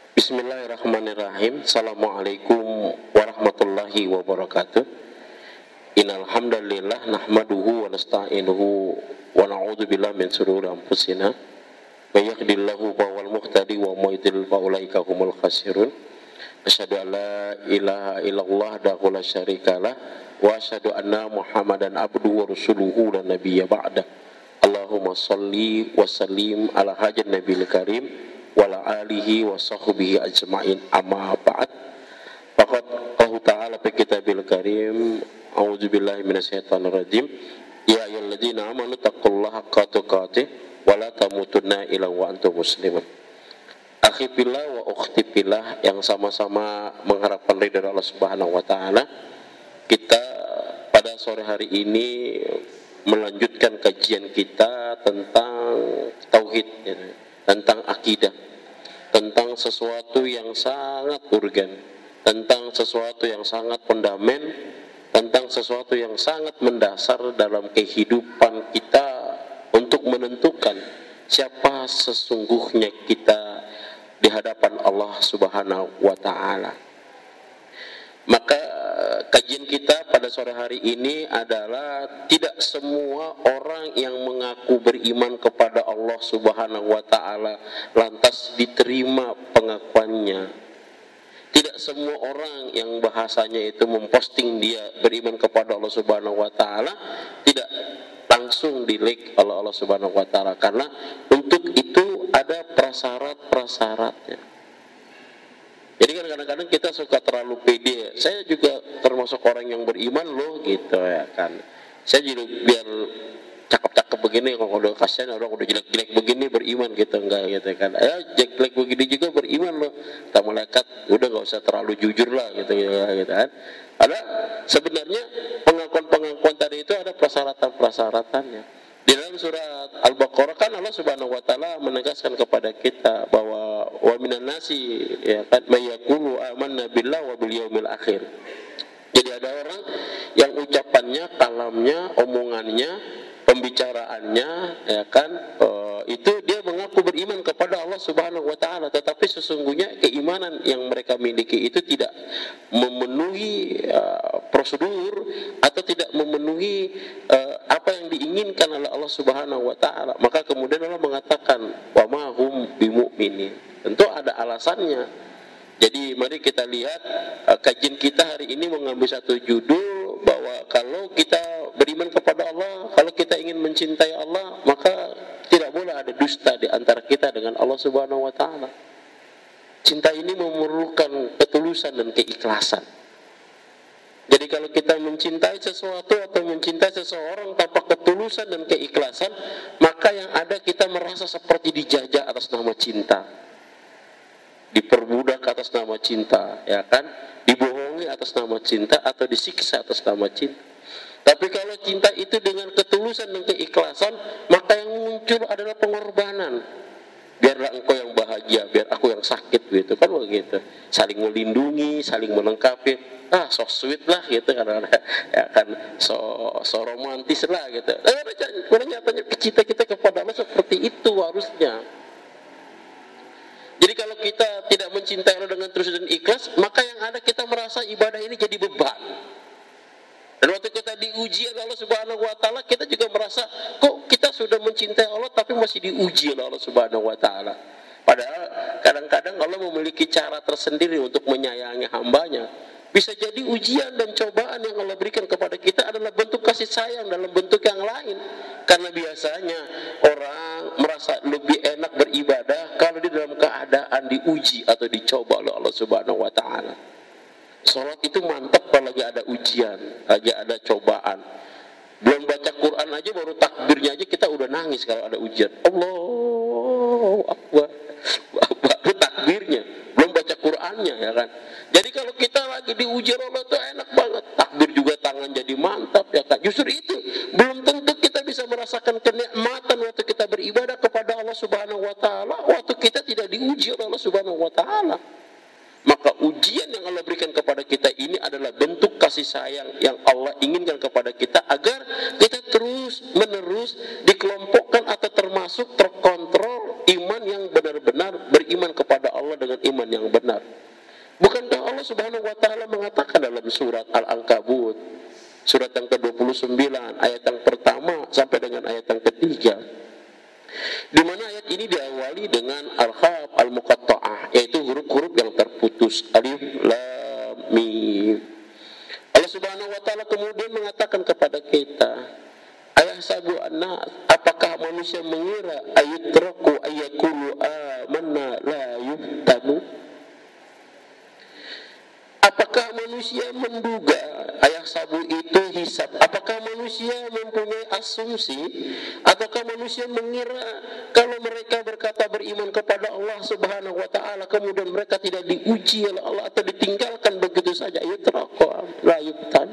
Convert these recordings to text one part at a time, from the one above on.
Bismillahirrahmanirrahim. Assalamualaikum warahmatullahi wabarakatuh. Innal hamdalillah nahmaduhu wa nasta'inuhu wa na'udzu billahi min shururi anfusina. May yahdihillahu fawal muhtadi wa may yudlil fa ulaika humul khasirun. Asyhadu an la ilaha illallah wahdahu la syarikalah wa asyhadu anna Muhammadan abduhu wa rasuluhu la nabiyya ba'da. Allahumma shalli wa sallim ala hajjin nabiyil karim wa ala alihi wa sahbihi ajma'in, amma ba'd. Faqad qala ta'ala fi kitabil karim, a'udzu billahi minasyaitonir rajim, ya ayyuhalladzina amanu taqullaha haqqa tuqatih wa la tamutunna illa wa antum muslimun. Akhi fillah wa ukhti fillah yang sama-sama mengharapkan ridha Allah Subhanahu wa taala, kita pada sore hari ini melanjutkan kajian kita tentang tauhid, tentang akidah, tentang sesuatu yang sangat urgen, tentang sesuatu yang sangat fundamental, tentang sesuatu yang sangat mendasar dalam kehidupan kita untuk menentukan siapa sesungguhnya kita di hadapan Allah Subhanahu wa taala. Maka kajian kita pada sore hari ini adalah tidak semua orang yang mengaku beriman kepada Allah Subhanahu wa taala lantas diterima pengakuannya. Tidak semua orang yang bahasanya itu memposting dia beriman kepada Allah Subhanahu wa taala tidak langsung di-like oleh Allah Subhanahu wa taala, karena untuk itu ada prasyarat-prasyaratnya. Jadi kan kadang-kadang kita suka terlalu pede. Saya juga termasuk orang yang beriman loh gitu ya kan. Saya juga biar cakep-cakep begini, kalau udah kasihan orang udah jelek-jelek begini beriman gitu, enggak gitu kan. Ya jelek begini juga beriman loh. Kata malaikat udah nggak usah terlalu jujur lah gitu kan. Ada sebenarnya pengakuan-pengakuan tadi itu ada persyaratan-persyaratannya. Di dalam surat Al-Baqarah kan Allah Subhanahu wa taala menegaskan kepada kita bahwa wa minan nasi ya kan may yaqulu amanna billahi wa bil yaumil akhir. Jadi ada orang yang ucapannya, kalamnya, omongannya, pembicaraannya ya kan itu dia mengaku beriman kepada Allah Subhanahu wa taala, tetapi sesungguhnya keimanan yang mereka miliki itu tidak memenuhi prosedur atau tidak memenuhi apa yang diinginkan oleh Allah Subhanahu wa taala. Maka kemudian Allah mengatakan wa ma hum bimu'minin. Tentu ada alasannya. Jadi mari kita lihat kajian kita hari ini mengambil satu judul bahwa kalau kita beriman kepada Allah, kalau kita ingin mencintai Allah, maka tidak boleh ada dusta di antara kita dengan Allah Subhanahu wa taala. Cinta ini memerlukan ketulusan dan keikhlasan. Jadi kalau kita mencintai sesuatu atau mencintai seseorang tanpa ketulusan dan keikhlasan, maka yang ada kita merasa seperti dijajah atas nama cinta, diperbudak atas nama cinta, ya kan? Dibohongi atas nama cinta atau disiksa atas nama cinta. Tapi kalau cinta itu dengan ketulusan dan keikhlasan, maka yang muncul adalah pengorbanan. Biarlah engkau yang bahagia, biar aku yang sakit gitu kan begitu. Saling melindungi, saling melengkapi. So sweet lah gitu kan, ya kan, so romantis lah gitu. Nyatanya cinta kita kepada Allah seperti itu harusnya. Jadi kalau kita tidak mencintai Allah dengan tulus dan ikhlas, maka yang ada kita merasa ibadah ini jadi beban. Dan waktu kita diuji oleh Allah Subhanahu wa taala, kita juga merasa kok kita sudah mencintai Allah tapi masih diuji oleh Allah Subhanahu wa taala. Padahal kadang-kadang Allah memiliki cara tersendiri untuk menyayangi hambanya. Bisa jadi ujian dan cobaan yang Allah berikan kepada kita adalah bentuk kasih sayang dalam bentuk yang lain. Karena biasanya orang merasa lebih enak beribadah kalau di dalam keadaan diuji atau dicoba oleh Allah Subhanahu wa taala. Sholat itu mantap kalau lagi ada ujian, lagi ada cobaan. Belum baca Quran aja, baru takbirnya aja kita udah nangis kalau ada ujian. Allahu Akbar. Baru takbirnya, belum baca Qurannya ya kan. Jadi kalau kita lagi diuji Allah tuh enak banget. Takbir juga tangan jadi mantap ya kan. Justru itu belum tentu kita bisa merasakan kenikmatan waktu kita beribadah kepada Allah Subhanahu wa taala waktu kita tidak diuji oleh Allah Subhanahu wa taala. Maka ujian yang Allah berikan kepada kita ini adalah bentuk kasih sayang yang Allah inginkan kepada kita agar kita terus menerus dikelompokkan atau termasuk terkontrol iman yang benar-benar beriman beriman kepada Allah dengan iman yang benar. Bukankah Allah Subhanahu wa taala mengatakan dalam surat Al-Ankabut, surat yang ke-29, ayat yang pertama sampai dengan ayat yang ketiga, di mana ayat ini diawali dengan al-kha al-muqatta'ah, yaitu huruf-huruf yang terputus, alif lam mim. Allah Subhanahu wa taala kemudian mengatakan kepada kita, ayahsabu an-nas, apakah manusia mengira ayutraku ayyaqulu amanna la yuftanu? Apakah manusia menduga, ayah sabu itu hisab, apakah manusia mempunyai asumsi, ataukah manusia mengira kalau mereka berkata beriman kepada Allah Subhanahu wa taala kemudian mereka tidak diuji oleh Allah atau ditinggalkan begitu saja? Yutraku la yuftanu.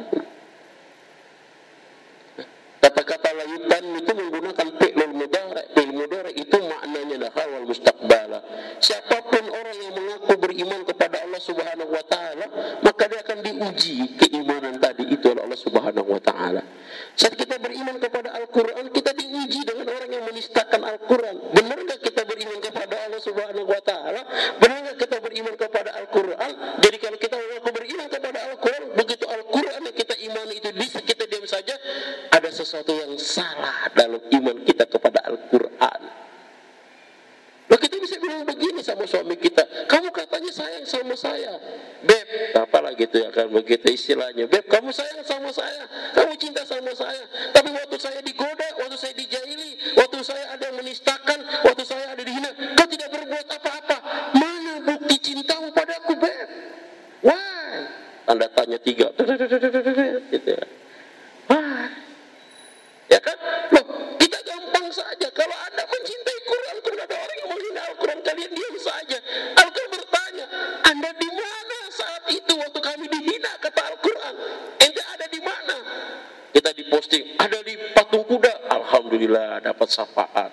Kata-kata la yuftanu itu menggunakan fi'lul mudhari'. Fi'lul mudhari' itu maknanya nahal wal mustaqbala. Siapapun orang yang mengaku beriman kepada Allah Subhanahu wa taala, maka dia akan diuji keimanan tadi itu oleh Allah Subhanahu wa taala. Saat kita beriman kepada Al-Qur'an, kita diuji dengan orang yang menistakan Al-Qur'an. Benar enggak kita beriman kepada Allah Subhanahu wa taala? Benar enggak kita beriman kepada Al-Qur'an? Jadi kalau kita mengaku beriman kepada Al-Qur'an, begitu Al-Qur'an yang kita imani itu bisa kita diam saja, ada sesuatu yang salah dalam iman kita kepada Al-Qur'an. Loh, kita bisa bilang begini sama suami kita, kamu katanya sayang sama saya, beb, apalah gitu ya kan, begitu istilahnya, beb, kamu sayang sama saya, kamu cinta sama saya, tapi waktu saya digoda, waktu saya dijahili, waktu saya ada yang menistakan, waktu saya ada dihina, kau tidak berbuat apa-apa. Mana bukti cintamu padaku, beb? Why? Tanda tanya 3 gitu ya. Why? Ya kan? Loh, kita gampang saja. Kalau Anda mencintai Quran, kalau ada orang yang menghina Al-Quran, kalian diam saja. Al-Quran bertanya, Anda di mana saat itu waktu kami dihina, kata Al-Quran? Ente ada di mana? Kita diposting, ada di patung kuda. Alhamdulillah dapat syafaat.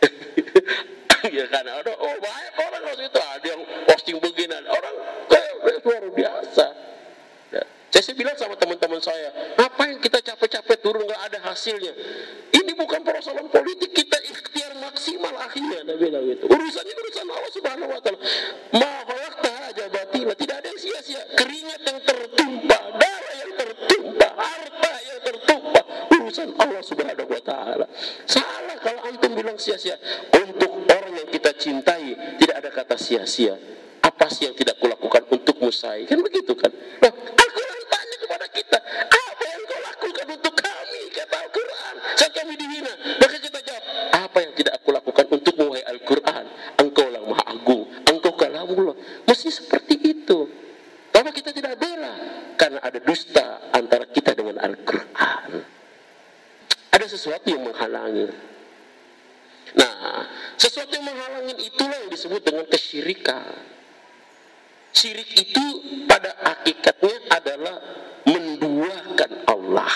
Ya kan? Oh, banyak orang waktu itu ada yang posting begini. Orang kayak luar biasa. Saya bilang sama teman-teman saya, apa yang kita capek-capek turun nggak ada hasilnya? Ini bukan persoalan politik, kita ikhtiar maksimal akhirnya. Dia bilang gitu. Urusannya urusan Allah Subhanahu wa taala. Ma khalaqta aja batila, tidak ada yang sia-sia. Keringat yang tertumpah, darah yang tertumpah, harta yang tertumpah, urusan Allah Subhanahu wa taala. Salah kalau antum bilang sia-sia. Untuk orang yang kita cintai tidak ada kata sia-sia. Apa sih yang tidak kulakukan untukmu, say? Kan begitu kan? Nah, Al-Quran tanya kepada kita, apa yang kau lakukan untuk kami? Kata Al-Quran, saat kami dihina. Maka kita jawab, apa yang tidak aku lakukan untukmu, wahai Al-Quran? Engkau lah Maha Agung, engkau kalamullah. Mesti seperti itu. Tapi kita tidak bela, karena ada dusta antara kita dengan Al-Quran. Ada sesuatu yang menghalangi. Nah, sesuatu yang menghalangi itulah yang disebut dengan kesyirikan. Syirik itu pada hakikatnya adalah menduakan Allah.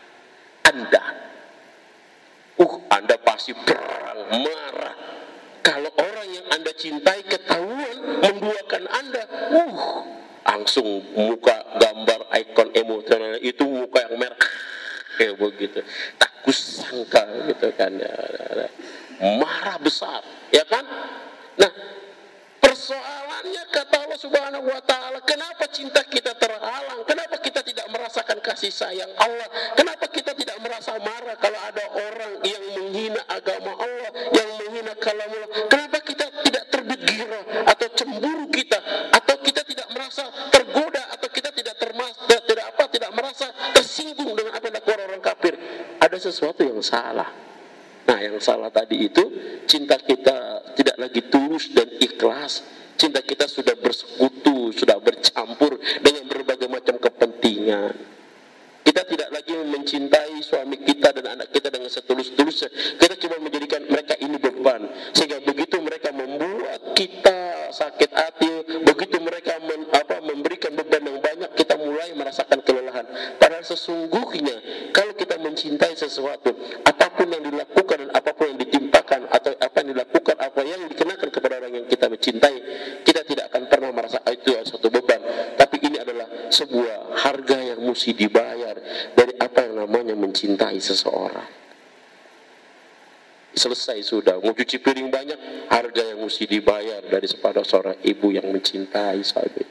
Anda pasti berang, marah kalau orang yang Anda cintai ketahuan menduakan Anda. Langsung muka gambar ikon emosional itu muka yang merah kayak begitu. Tak kusangka gitu kan. Marah besar, ya kan? Nah, persoalannya kata Allah Subhanahu wa taala, kenapa cinta kita terhalang? Kenapa kita tidak merasakan kasih sayang Allah? Kenapa kita tidak merasa marah kalau ada orang yang menghina agama Allah, yang menghina kalamullah? Kenapa kita tidak terbit ghirah atau cemburu kita, atau kita tidak merasa tergoda, atau kita tidak merasa tersinggung dengan apa yang dilakukan orang kafir? Ada sesuatu yang salah. Nah, yang salah tadi itu, cinta kita tidak lagi tulus dan ikhlas. Cinta kita sudah bersekutu, sudah bercampur dengan berbagai macam kepentingan. Kita tidak lagi mencintai suami kita dan anak kita dengan setulus-tulusnya. Kita cuma menjadikan mereka ini beban. Sehingga begitu mereka membuat kita sakit hati, begitu mereka memberikan beban yang banyak, kita mulai merasakan kelelahan. Padahal sesungguhnya kalau kita mencintai sesuatu, apapun yang dilakukan dan apapun yang ditimpakan atau apa yang dilakukan, apa yang dikenakan kepada orang yang kita mencintai, kita tidak akan pernah merasa itu suatu beban. Tapi ini adalah sebuah harga yang mesti dibayar dari apa yang namanya mencintai seseorang. selesai sudah. Mau cuci piring banyak, harga yang mesti dibayar dari seorang ibu yang mencintai suami.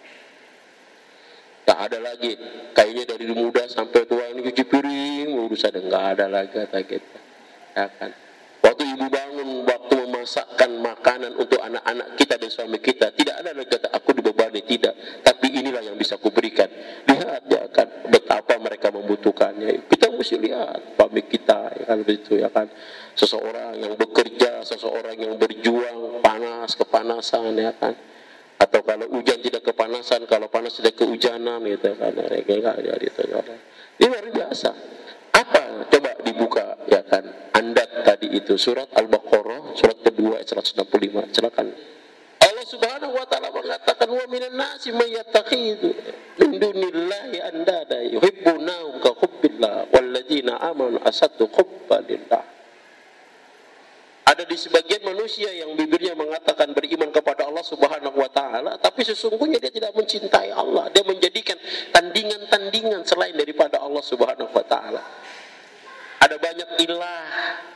Tak ada lagi, kayaknya dari muda sampai tua ini cuci piring, urusan nggak ada lagi kata kita. Ya kan? Waktu ibu bangun, waktu memasakkan makanan untuk anak-anak kita dan suami kita, tidak ada lagi kata aku dibebani, tidak. Tapi inilah yang bisa kuberikan. Lihat ya kan, betapa mereka membutuhkannya. Kita mesti lihat suami kita, ya kan begitu ya kan. Seseorang yang bekerja, seseorang yang berjuang, panas kepanasan ya kan. Atau kalau hujan tidak kepanasan, kalau panas tidak kehujanan gitu kan. Ini luar biasa. Apa? Coba dibuka ya kan. Andat tadi itu surat Al-Baqarah surat kedua ayat 165. Silakan. Allah Subhanahu wa taala mengatakan wa minan nasi may yattakhidhu min dunillahi andada yuhibbunahum ka hubbillah walladzina amanu asaddu hubban lillah. Ada di sebagian manusia yang bibirnya mengatakan beriman kepada Allah Subhanahu wa taala, tapi sesungguhnya dia tidak mencintai Allah. Dia menjadikan tandingan-tandingan selain daripada Allah Subhanahu wa taala. Ada banyak ilah.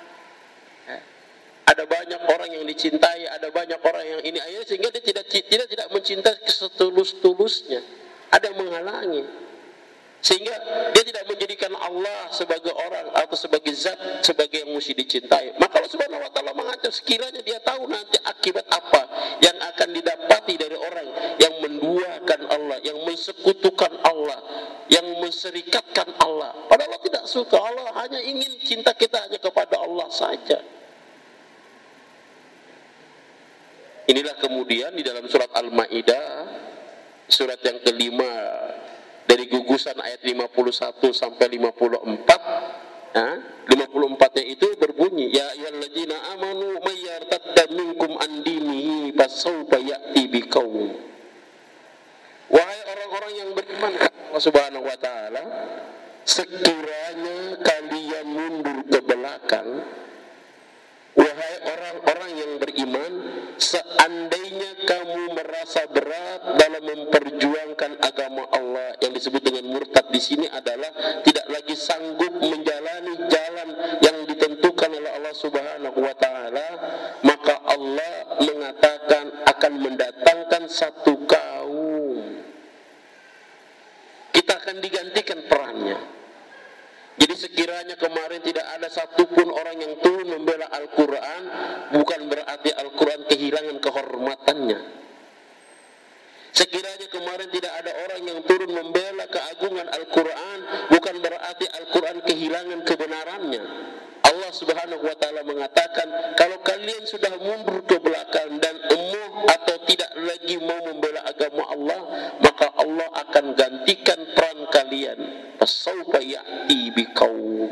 Ada banyak orang yang dicintai, ada banyak orang yang ini akhirnya sehingga dia tidak mencintai setulus-tulusnya. Ada yang menghalangi. Sehingga dia tidak menjadikan Allah sebagai orang atau sebagai zat sebagai yang mesti dicintai. Maka Allah Subhanahu wa taala mengancam sekiranya dia tahu nanti akibat apa yang akan didapati dari orang yang menduakan Allah, yang mensekutukan Allah, yang menserikatkan Allah. Padahal Allah tidak suka. Allah hanya ingin cinta kita hanya kepada Allah saja. Inilah kemudian di dalam surat Al-Maidah surat yang kelima dari gugusan ayat 51 sampai 54. 54-nya itu berbunyi ya ayyuhalladzina amanu may yartadda minkum an dinihi fasawfa ya'ti biqaum. Wahai orang-orang yang beriman Allah Subhanahu wa taala, sekiranya kalian mundur ke belakang, wahai orang-orang yang beriman, seandainya kamu merasa berat dalam memperjuangkan agama Allah, yang disebut dengan murtad di sini adalah tidak lagi sanggup menjalani jalan yang ditentukan oleh Allah Subhanahu wa taala, maka Allah mengatakan akan mendatangkan satu kaum. Kita akan digantikan perannya. Jadi sekiranya kemarin tidak ada satupun orang yang turun membela Al-Quran, bukan berarti Al-Quran kehilangan kehormatannya. Sekiranya kemarin tidak ada orang yang turun membela keagungan Al-Quran, bukan berarti Al-Quran kehilangan kebenarannya. Allah Subhanahu wa taala mengatakan, kalau kalian sudah mundur ke belakang dan emoh atau tidak lagi mau membela agama Allah, maka Allah akan gantikan peran kalian. Fasawfa ya'ti biqaum.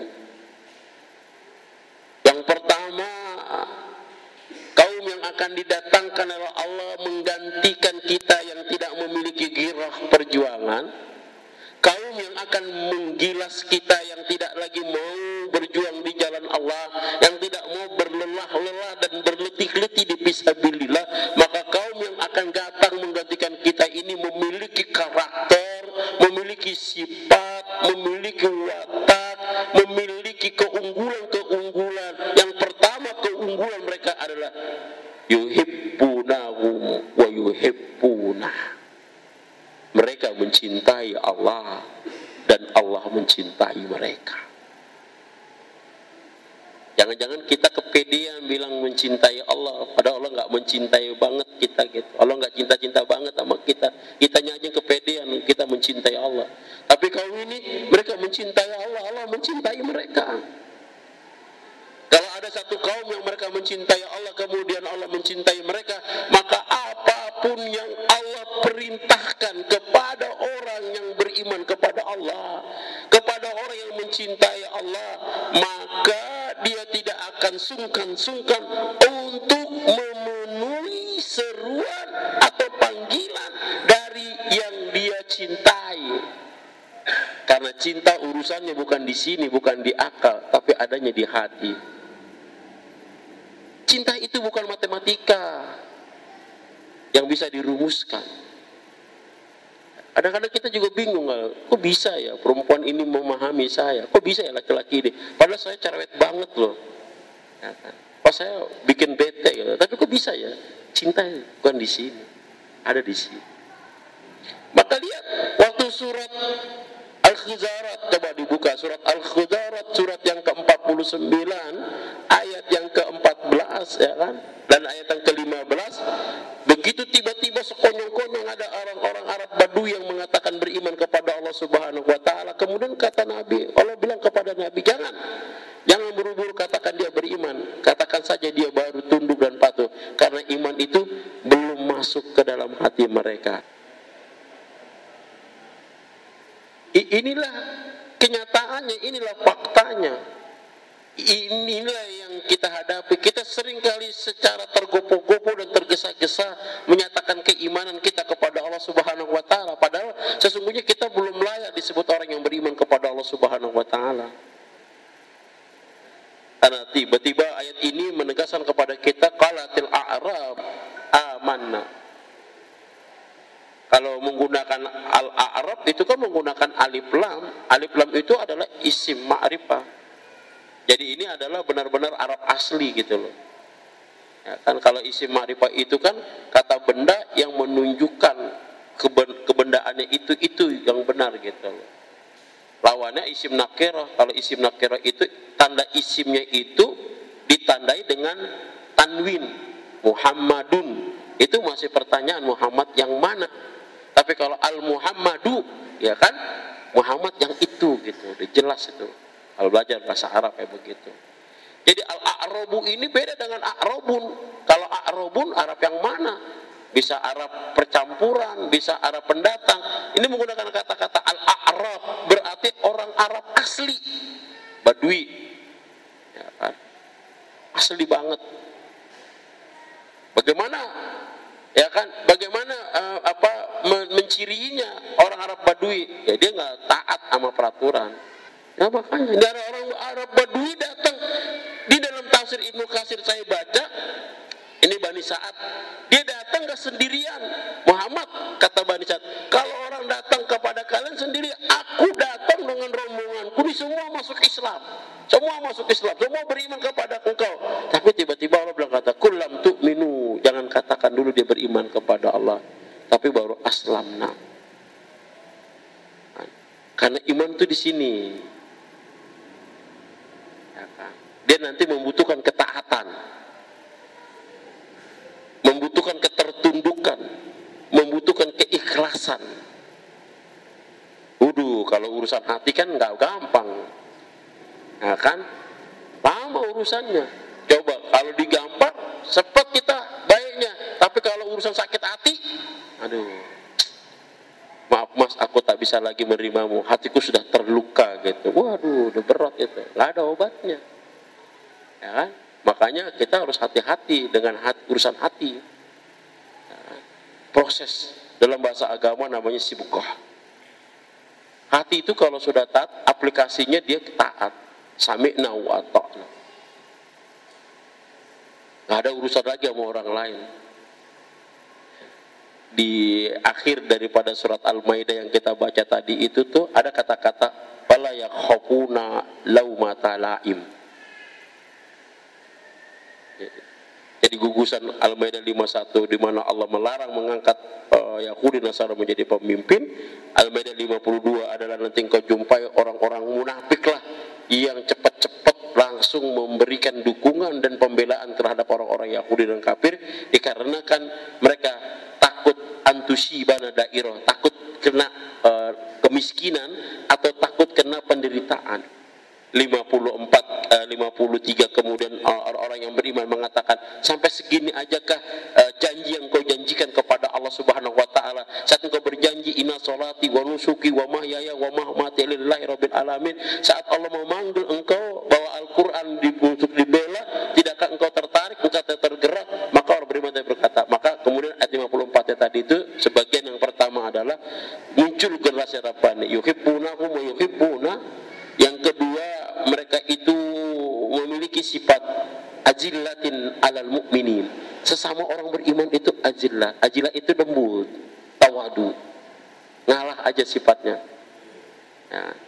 Yang pertama, kaum yang akan didatangkan oleh Allah menggantikan kita yang tidak memiliki girah perjuangan. Kaum yang akan menggilas kita yang tidak lagi mau berjuang di jalan Allah, yang tidak mau berlelah-lelah dan berletih-letih di fisabilillah. Maka kaum yang akan datang menggantikan kita ini memiliki karakter, memiliki sifat, memiliki watak, memiliki keunggulan-keunggulan. Yang pertama keunggulan mereka adalah yuhibbunahum wa yuhibbunah. Mereka mencintai Allah dan Allah mencintai mereka. Jangan-jangan kita kepedean bilang mencintai Allah, padahal Allah nggak mencintai banget kita gitu. Allah nggak cinta-cinta banget sama kita. Kitanya aja kepedean kita mencintai Allah. Tapi kaum ini mereka mencintai Allah, Allah mencintai mereka. Kalau ada satu kaum yang mereka mencintai Allah, kemudian Allah mencintai mereka, maka apapun yang Allah perintahkan kepada orang yang beriman kepada Allah, kepada orang yang mencintai Allah, maka dia tidak akan sungkan-sungkan untuk memenuhi seruan atau panggilan dari yang dia cintai. Karena cinta urusannya bukan di sini, bukan di akal, tapi adanya di hati. Cinta itu bukan matematika yang bisa dirumuskan. Kadang-kadang kita juga bingung, kok bisa ya perempuan ini memahami saya, kok bisa ya laki-laki ini, padahal saya cerewet banget loh. Ya kan? Pas saya bikin bete gitu. Tapi kok bisa ya? Cinta bukan di sini, ada di sini. Maka lihat waktu surat Al-Hujurat, coba dibuka surat Al-Hujurat, surat yang ke-49 ayat yang ke-14, ya kan, dan ayat yang ke-15. Begitu tiba-tiba sekonyong-konyong ada orang-orang Arab Badui yang mengatakan beriman kepada Allah Subhanahu wa taala. Kemudian kata Nabi, Allah bilang kepada Nabi, jangan buru-buru katakan dia beriman, katakan saja dia baru tunduk dan patuh, karena iman itu belum masuk ke dalam hati mereka. Inilah kenyataannya, inilah faktanya. Inilah yang kita hadapi. Kita seringkali secara tergopoh-gopoh dan tergesa-gesa menyatakan keimanan kita kepada Allah Subhanahu wa taala, padahal sesungguhnya kita belum layak disebut orang yang beriman kepada Allah Subhanahu wa taala. Karena tiba-tiba ayat ini menegaskan kepada kita qalatil a'rab amanna. Kalau menggunakan al-a'rab itu kan menggunakan alif lam. Alif lam itu adalah isim ma'rifah. Jadi ini adalah benar-benar Arab asli gitu loh. Ya kan, kalau isim ma'rifah itu kan kata benda yang menunjukkan kebendaannya itu yang benar gitu loh. Lawannya isim nakirah. Kalau isim nakirah itu tanda isimnya itu ditandai dengan tanwin. Muhammadun. Itu masih pertanyaan Muhammad yang mana? Tapi kalau al-Muhammadu, ya kan, Muhammad yang itu gitu, udah jelas itu. Kalau belajar bahasa Arab kayak begitu. Jadi al-a'rabu ini beda dengan a'rabun. Kalau a'rabun Arab yang mana? Bisa Arab percampuran, bisa Arab pendatang. Ini menggunakan kata-kata al-a'rab, berarti orang Arab asli, Badui, ya kan? Asli banget. Bagaimana? Ya kan, bagaimana mencirinya orang Arab Badui? Ya dia nggak taat sama peraturan. Ya makanya nggak ada orang Arab Badui datang. Di dalam tafsir Ibnu Katsir saya baca, ini Bani Sa'ad, dia datang nggak sendirian. Muhammad, kata Bani Sa'ad, kalau orang datang kepada kalian sendiri, aku datang dengan rombonganku, ini semua masuk Islam. Semua masuk Islam, semua beriman kepada engkau. Tapi tiba-tiba Allah bilang kata, kulam tu'minu, jangan katakan dulu dia beriman kepada Allah, tapi baru aslamna. Karena iman itu di sini. Dia nanti membutuhkan ketaatan, membutuhkan ketertundukan, membutuhkan keikhlasan. Kalau urusan hati kan nggak gampang. Nah kan, lama urusannya. Coba kalau digampar, cepat kita baiknya. Tapi kalau urusan sakit hati, aduh, maaf mas, aku tak bisa lagi menerimamu. Hatiku sudah terluka gitu. Waduh, udah berat itu. Nggak ada obatnya. Ya kan? Makanya kita harus hati-hati dengan urusan hati. Ya, proses dalam bahasa agama namanya sibukah. Hati itu kalau sudah taat, aplikasinya dia taat. Sami'na wa ata'na. Nggak ada urusan lagi sama orang lain. Di akhir daripada surat Al-Maidah yang kita baca tadi itu tuh ada kata-kata fala yakhafuna laumata laim. Jadi gugusan Al-Maidah 51 di mana Allah melarang mengangkat Yahudi Nasara menjadi pemimpin. Al-Maidah 52 adalah nanti engkau jumpai orang-orang munafik lah yang cepat-cepat langsung memberikan dukungan dan pembelaan terhadap orang-orang Yahudi dan kafir, dikarenakan mereka takut antusibana dairah, takut kena kemiskinan atau takut kena penderitaan. 53 kemudian orang-orang yang beriman mengatakan, sampai segini ajakah janji yang kau janjikan kepada Allah Subhanahu wa taala saat engkau berjanji inna sholati wa nusuki wa mahyaya wa mamati lillahi rabbil alamin, saat Allah memanggil engkau bawa Al-Qur'an untuk dibela, tidakkah engkau tertarik, engkau tergerak? Maka orang beriman tadi berkata, maka kemudian ayat 54 tadi itu sebagian yang pertama adalah muncul generasi Rabbani yuhibbunahum wa yuhibbuna. Yang kedua, mereka itu memiliki sifat ajillatin alal mu'minin. Sesama orang beriman itu ajillah. Ajillah itu lembut, tawadu, ngalah aja sifatnya. Ya.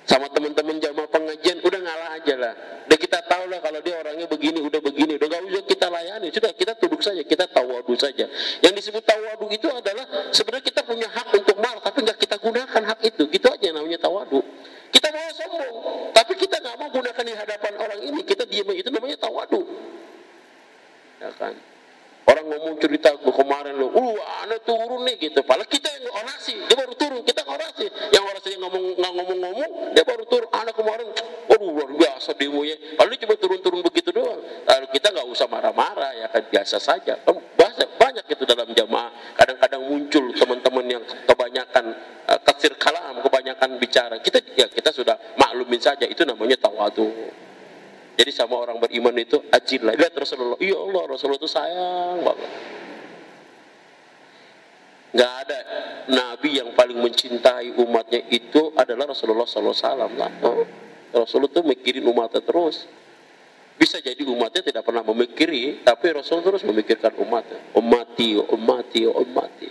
Sama teman-teman jamaah pengajian udah ngalah aja lah. Udah kita tahu lah kalau dia orangnya begini, udah gak usah kita layani. Sudah kita tunduk saja, kita tawadu saja. Yang disebut tawadu itu adalah sebenarnya kita punya hak untuk marah, tapi nggak kita gunakan hak itu. Gitu aja yang namanya tawadu. Kita mau sombong, tapi kita nggak mau gunakan di hadapan orang ini. Kita diam, itu namanya tawadu. Ya kan? Orang ngomong cerita kemarin lo, anak turun nih gitu. Padahal kita yang orasi, dia baru turun, kita orasi. Yang orasinya ngomong-ngomong, dia baru turun. Anak kemarin, luar biasa demonya. Lalu cuma turun-turun begitu doang. Lalu kita nggak usah marah-marah, ya kan biasa saja. Banyak itu dalam jamaah. Kadang-kadang muncul teman-teman yang kebanyakan kasir kalam, kebanyakan bicara. Kita sudah maklumin saja. Itu namanya tawadu. Jadi sama orang beriman itu ajillah. Lihat Rasulullah, iya Allah, Rasulullah itu sayang banget. Nggak ada nabi yang paling mencintai umatnya itu adalah Rasulullah SAW. Rasulullah itu mikirin umatnya terus. Bisa jadi umatnya tidak pernah memikiri, tapi Rasul terus memikirkan umatnya. Ummati, ummati, ummati.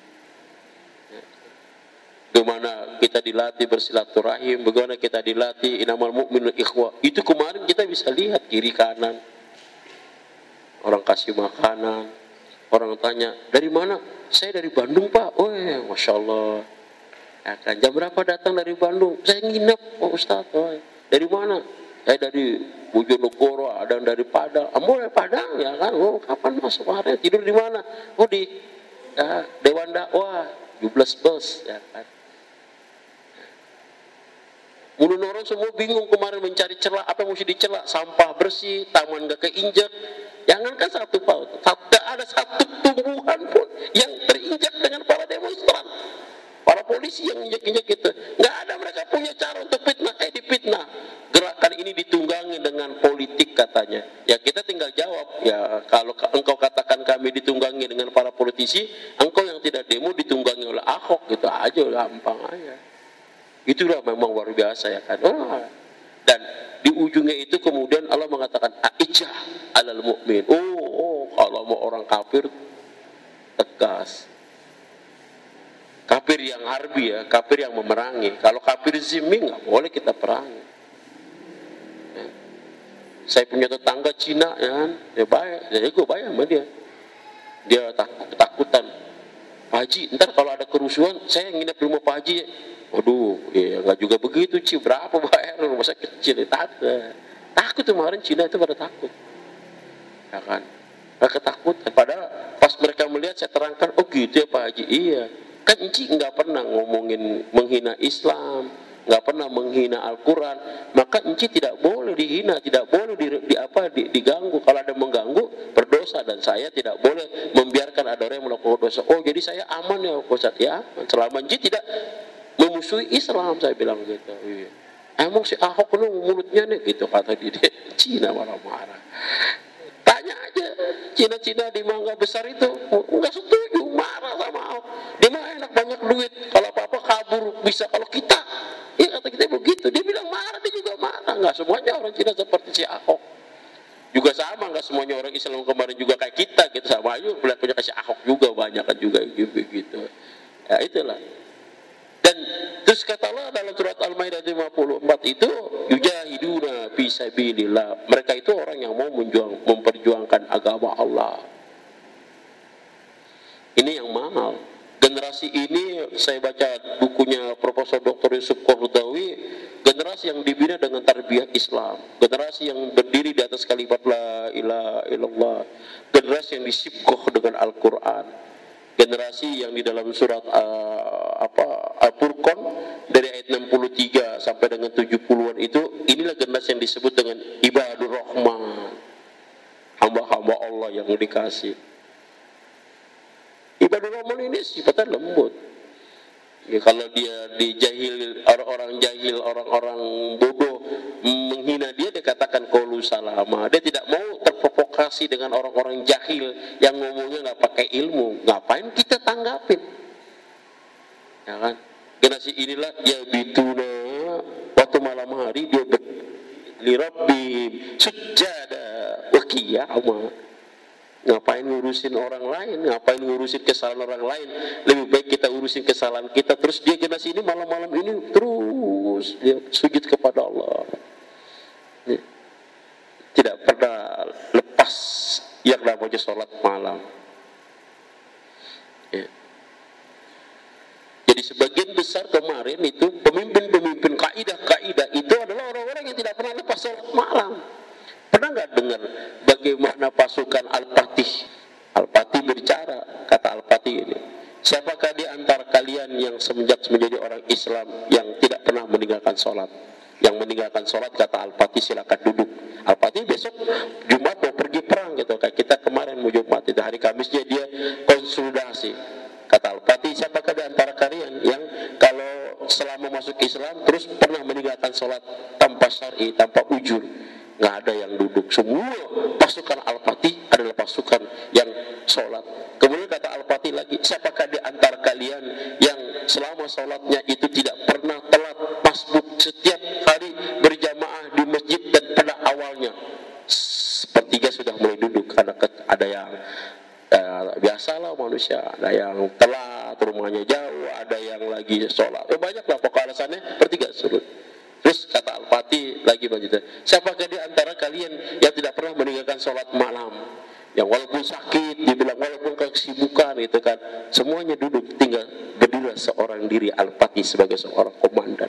Bagaimana kita dilatih bersilaturahim, bagaimana kita dilatih inamal mu'minul ikhwah. Itu kemarin kita bisa lihat kiri kanan. Orang kasih makanan, orang tanya, dari mana? Saya dari Bandung Pak. Oh ya, Masya Allah. Ya kan, jam berapa datang dari Bandung? Saya nginep Pak Ustadz. Oh, dari mana? Saya dari Bojonegoro, ada yang dari Padang. Dari Padang ya kan? Oh, kapan masuk kemarin? Tidur di mana? Oh di Dewan Dakwah, 17 bus ya kan. Mulu orang semua bingung kemarin mencari celah, apa yang mesti dicelak, sampah bersih, taman gak keinjak. Jangankan satu paut, tak ada satu tumbuhan pun yang terinjak dengan para demonstran, para polisi yang injak-injak itu. Nggak ada, mereka punya cara untuk fitnah, dipitnah. Gerakan ini ditunggangi dengan politik katanya. Ya kita tinggal jawab, ya kalau engkau katakan kami ditunggangi dengan para politisi, engkau yang tidak demo ditunggangi oleh Ahok, gitu aja, gampang aja. Itulah memang luar biasa ya kan. Dan di ujungnya itu kemudian Allah mengatakan aijah alal mu'min. Kalau mau orang kafir tegas. Kafir yang harbi ya, kafir yang memerangi. Kalau kafir zimmi nggak boleh kita perangi. Ya. Saya punya tetangga Cina ya kan, ya baik, jadi gue bayar sama dia. Dia takutan. Pak Haji, ntar kalau ada kerusuhan, saya nginep di rumah Pak Haji. Waduh, ya nggak juga begitu Ci, berapa bayar, rumah saya kecil, takut kemarin Cina itu pada takut, ya kan, mereka takut. Padahal pas mereka melihat saya terangkan, oh gitu ya Pak Haji, iya, kan Ci nggak pernah ngomongin menghina Islam, nggak pernah menghina Al-Quran, maka Ci tidak boleh dihina, tidak boleh diganggu. Kalau ada mengganggu berdosa, dan saya tidak boleh membiarkan ada orang yang melakukan dosa. Oh jadi saya aman ya Ustaz, ya selama Ci tidak memusuhi Islam, saya bilang gitu. Iya. Emang si Ahok lu mulutnya nih gitu, kata dia. Cina marah-marah. Tanya aja Cina-Cina di Mangga Besar itu nggak setuju, marah sama Ahok. Dia mah enak banyak duit, kalau apa-apa kabur bisa. Kalau kita, ya kata kita begitu. Dia bilang marah, dia juga marah. Nggak semuanya orang Cina seperti si Ahok. Juga sama, nggak semuanya orang Islam kemarin juga kayak kita gitu, sama aja punya kasih Ahok juga, banyak kan juga gitu. Ya itulah. Dan terus kata Allah dalam surat Al-Maidah 54 itu, yujahiduna fi sabilillah. Mereka itu orang yang mau memperjuangkan agama Allah. Ini yang mahal. Generasi ini, saya baca bukunya Profesor Dr. Yusuf Qaradawi, generasi yang dibina dengan tarbiyah Islam, generasi yang berdiri di atas kalimat la ilaha illallah, generasi yang disibkoh dengan Al-Quran, generasi yang di dalam surat Al-Furqan dari ayat 63 sampai dengan 70-an itu, inilah generasi yang disebut dengan ibadur rahman, hamba-hamba Allah yang dikasih. Ibadur rahman ini sifatnya lembut. Ya, kalau dia dijahil, orang-orang jahil, orang-orang bodoh menghina dia katakan qaulu salama. Dia tidak mau terprovokasi dengan orang-orang jahil yang ngomongnya nggak pakai ilmu. Ngapain kita tanggapin? Ya kan? Generasi inilah ya bituna, waktu malam hari dia li rabbihim sujada wa qiyama. Ngapain ngurusin orang lain, ngapain ngurusin kesalahan orang lain, lebih baik kita urusin kesalahan kita. Terus dia kena sini malam-malam ini terus dia sujud kepada Allah, tidak pernah lepas yang namanya sholat malam. Jadi sebagian besar kemarin itu pemimpin-pemimpin kaidah itu adalah orang-orang yang tidak pernah lepas sholat malam. Pernah nggak dengar bagaimana pasukan Al-Fatih? Al-Fatih berbicara, kata Al-Fatih ini, siapakah di antara kalian yang semenjak menjadi orang Islam yang tidak pernah meninggalkan sholat? Yang meninggalkan sholat, kata Al-Fatih, silakan duduk. Al-Fatih besok Jumat mau pergi perang gitu, kayak kita kemarin mau Jumat itu hari Kamisnya dia konsultasi. Kata Al-Fatih, siapakah di antara kalian yang kalau selama masuk Islam terus pernah meninggalkan sholat tanpa syar'i, tanpa ujur? Nggak ada yang duduk. Semua pasukan Al-Fatih adalah pasukan yang sholat. Kemudian kata Al-Fatih lagi, siapakah di antara kalian yang selama sholatnya itu tidak pernah telat masbuk, setiap hari berjamaah di masjid, dan pada awalnya sepertiga sudah mulai duduk karena ada yang biasalah manusia, ada yang telat, rumahnya jauh, ada yang lagi sholat, banyaklah pokok alasannya, sepertiga surut. Terus kata Al-Fatih lagi lanjutnya, siapakah di antara kalian yang tidak pernah meninggalkan sholat malam? Yang walaupun sakit, dibilang walaupun kesibukan itu kan, semuanya duduk, tinggal berdiri seorang diri Al-Fatih sebagai seorang komandan.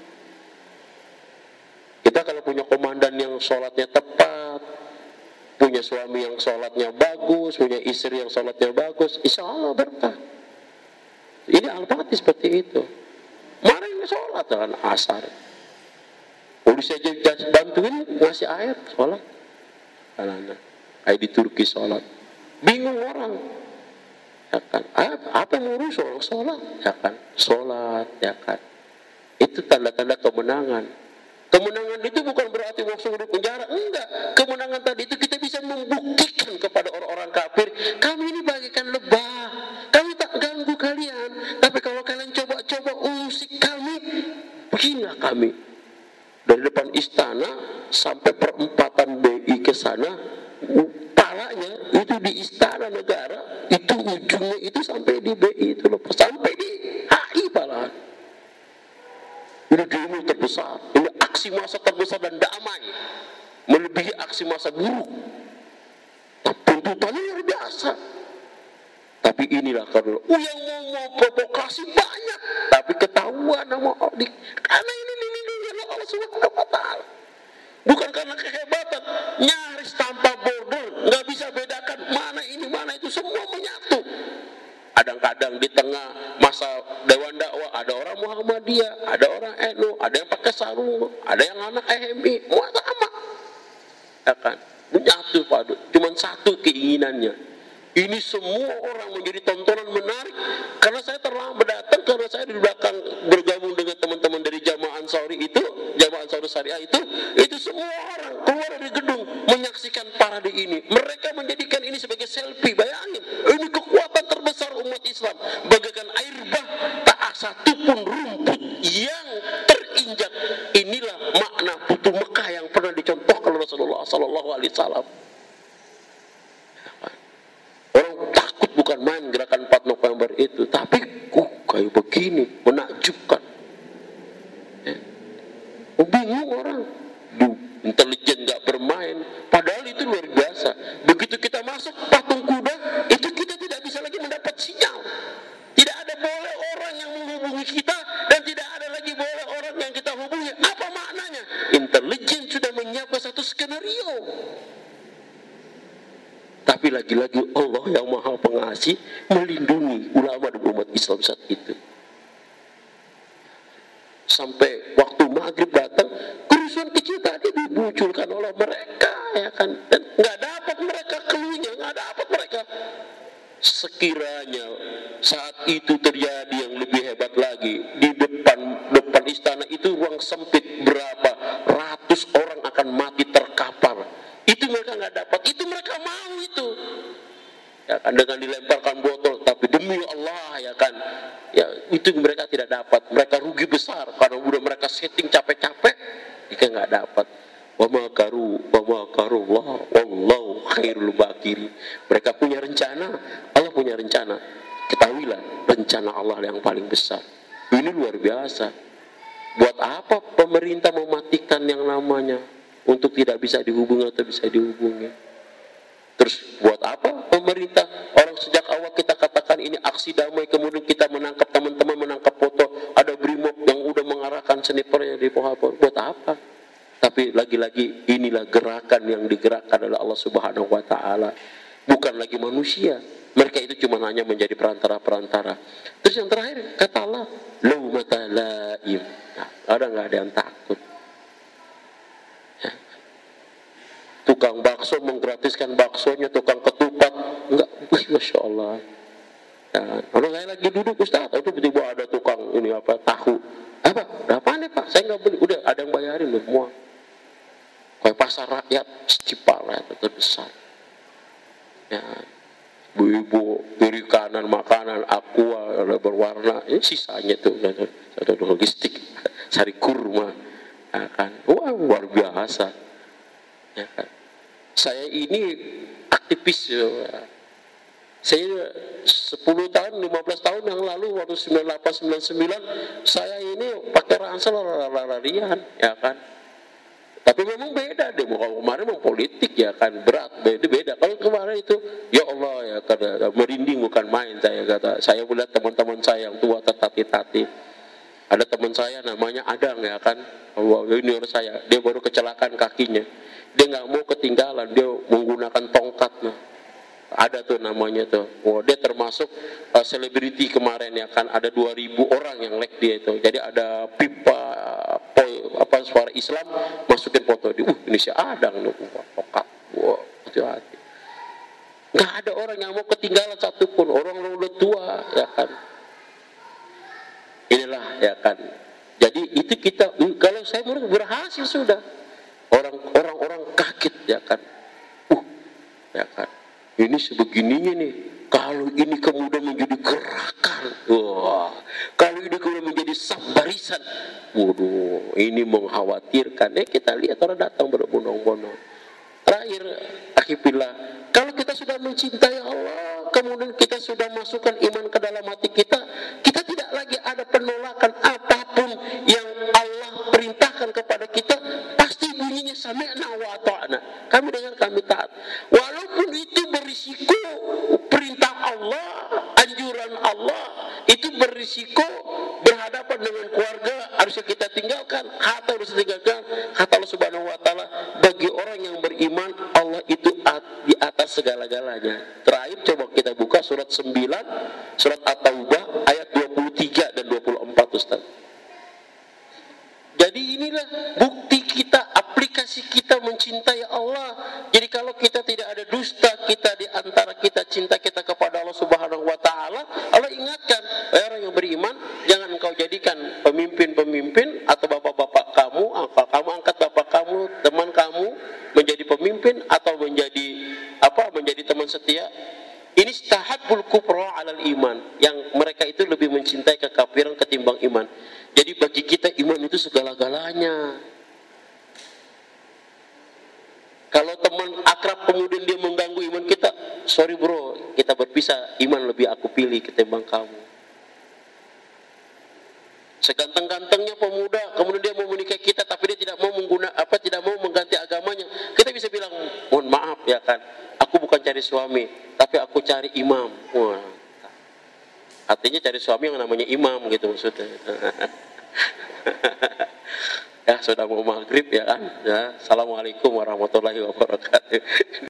Kita kalau punya komandan yang sholatnya tepat, punya suami yang sholatnya bagus, punya istri yang sholatnya bagus, insya Allah berkah. Ini Al-Fatih seperti itu. Mari sholat dengan asar. Polisi aja bantuin ngasih air, sholat. Anak-anak, kayak di Turki sholat. Bingung orang. Ya kan? Apa yang ngurus orang sholat? Ya kan? Sholat, ya kan? Itu tanda-tanda kemenangan. Kemenangan itu bukan berarti langsung di penjara. Enggak. Kemenangan tadi itu kita bisa membuktikan kepada orang-orang kafir, kami ini bagaikan lebah. Kami tak ganggu kalian. Tapi kalau kalian coba-coba usik kami, beginilah kami. Dari depan istana sampai perempatan BI ke sana, palanya itu di istana negara, itu ujungnya itu sampai di BI itu lepas, sampai di HI palahan. Ini demo terbesar, ini aksi massa terbesar dan damai, melebihi aksi massa buruk. Tuntutannya luar biasa. Tapi inilah karena yang mau provokasi banyak, tapi ketahuan sama adik. Karena ini dilindungi oleh Allah Subhanahu wa Ta'ala. Bukan karena kehebatan, nyaris tanpa border, nggak bisa bedakan mana ini mana itu, semua menyatu. Kadang-kadang di tengah masa Dewan Dakwah ada orang Muhammadiyah, ada orang NU, ada yang pakai sarung, ada yang anak HMI, semua sama. Ya kan? Menyatu padu, cuma satu keinginannya. Ini semua orang menjadi tontonan menarik. Karena saya terlambat datang, karena saya di belakang bergabung dengan teman-teman dari Jamaah Ansari itu, Jamaah Ansari Syariah itu semua orang keluar dari gedung menyaksikan parade ini. Mereka menjadikan ini sebagai selfie. Bayangin, ini kekuatan terbesar umat Islam. Bagaikan air bah, tak satu pun rumput yang terinjak. Inilah makna Futuh Mekah yang pernah dicontohkan Rasulullah SAW. Orang takut bukan main gerakan 4 November itu, tapi kayak begini, menakjubkan. Bingung orang, intelijen gak bermain, padahal itu luar biasa. Begitu kita masuk patung kuda, itu kita tidak bisa lagi mendapat sinyal. Tidak ada boleh orang yang menghubungi kita, dan tidak ada lagi boleh orang yang kita hubungi. Apa maknanya? Intelijen sudah menyiapkan satu skenario. Tapi lagi-lagi Allah yang Maha Pengasih melindungi ulama dan umat Islam saat itu. Sampai waktu maghrib datang, kerusuhan kecil tadi dimunculkan oleh mereka, ya kan? Dan nggak dapat mereka keluarnya, nggak dapat mereka. Sekiranya saat itu terjadi yang lebih hebat lagi, di depan istana itu ruang sempit, berapa ratus orang akan mati terkapar. Itu mereka nggak dapat, itu mereka mau itu, ya kan, dengan dilemparkan botol. Tapi demi Allah, ya kan, ya itu mereka tidak dapat. Mereka rugi besar karena udah mereka setting capek-capek, mereka nggak dapat. Wa makaru Allah wallahu khairul makirin. Mereka rencana Allah yang paling besar. Ini luar biasa. Buat apa pemerintah mematikan yang namanya untuk tidak bisa dihubungi atau bisa dihubungi? Terus buat apa pemerintah? Orang sejak awal kita katakan ini aksi damai, kemudian kita menangkap teman-teman, menangkap foto, ada brimob yang udah mengarahkan snipernya di pohon. Buat apa? Tapi lagi-lagi inilah gerakan yang digerakkan oleh Allah Subhanahu wa taala. Bukan lagi manusia. Mereka itu cuma hanya menjadi perantara-perantara. Terus yang terakhir kata Allah, laumata laim. Nah, nggak ada yang takut. Ya. Tukang bakso menggratiskan baksonya, tukang ketupat enggak, masya Allah. Ya, kalau saya lagi duduk Ustaz, itu tiba-tiba ada tukang ini apa tahu. Apaan nih Pak? Saya nggak beli. Udah ada yang bayarin loh semua. Kayak pasar rakyat, Cipala itu terbesar. Ya, ibu-ibu perikanan makanan aqua berwarna, sisanya tuh ada logistik, sari kurma, ya kan? Wah, luar biasa. Ya kan? Saya ini aktivis. Ya. Saya 10 tahun, 15 tahun yang lalu waktu 98, 99 saya ini pakai ransel lari-larian, ya kan? Tapi memang beda deh, kalau kemarin memang politik ya kan, berat, beda. Kalau kemarin itu, ya Allah ya, kata merinding bukan main saya kata. Saya melihat teman-teman saya yang tua tertatih-tatih. Ada teman saya namanya Adang ya kan, junior saya, dia baru kecelakaan kakinya. Dia nggak mau ketinggalan, dia menggunakan tongkat. Nah, ada tuh namanya tuh. Dia termasuk selebriti kemarin ya kan, ada 2000 orang yang like dia itu. Jadi ada pipa suara Islam masukin foto di Indonesia Adang nih, tongkat. Hati-hati. Nggak ada orang yang mau ketinggalan satupun, orang udah tua ya kan. Inilah ya kan. Jadi itu kita, kalau saya menurut berhasil sudah. Orang-orang kaget ya kan. Ya kan. Ini sebegininya nih. Kalau ini kemudian menjadi gerakan, kalau ini kemudian menjadi barisan, waduh, ini mengkhawatirkan. Kita lihat orang datang berbondong-bondong. Terakhir, akhirnya, kalau kita sudah mencintai Allah, kemudian kita sudah masukkan iman ke dalam hati kita, kita tidak lagi ada penolakan apapun yang Allah perintahkan kepada kita, pasti bunyinya sami'na wa ata'na. Kami dengar, kami taat. Walaupun itu berisiko, perintah Allah, anjuran Allah, itu berisiko berhadapan dengan keluarga, harusnya kita tinggalkan, harta harus tinggalkan. Kata Allah Subhanahu wa taala, bagi orang yang beriman, Allah itu di atas segala-galanya. Terakhir coba kita buka surat 9, surat At-Taubah ayat 23 dan 24 Ustaz. Jadi inilah bukti kita, aplikasi kita mencintai Allah. Jadi kalau kita tidak ada dusta kita di antara kita, cinta kita kepada Allah Subhanahu wa taala, Allah ingatkan, orang yang beriman, jangan engkau jadikan pemimpin-pemimpin atau bapak-bapak kamu, kamu angkat bapak kamu, teman kamu menjadi pemimpin atau menjadi teman setia. Ini istahabbul kufra 'alal iman, yang mereka itu lebih mencintai kekafiran ketimbang iman. Jadi bagi kita iman itu segala-galanya. Kalau teman akrab kemudian dia mengganggu iman kita, sorry bro, kita berpisah, iman lebih aku pilih ketimbang kamu. Seganteng-gantengnya pemuda, kemudian dia mau menikahi kita, tapi dia tidak mau tidak mau mengganti agamanya. Kita bisa bilang, mohon maaf ya kan, aku bukan cari suami, tapi aku cari imam. Wah, artinya cari suami yang namanya imam gitu maksudnya. Ya sudah mau maghrib ya kan. Ya, assalamualaikum warahmatullahi wabarakatuh.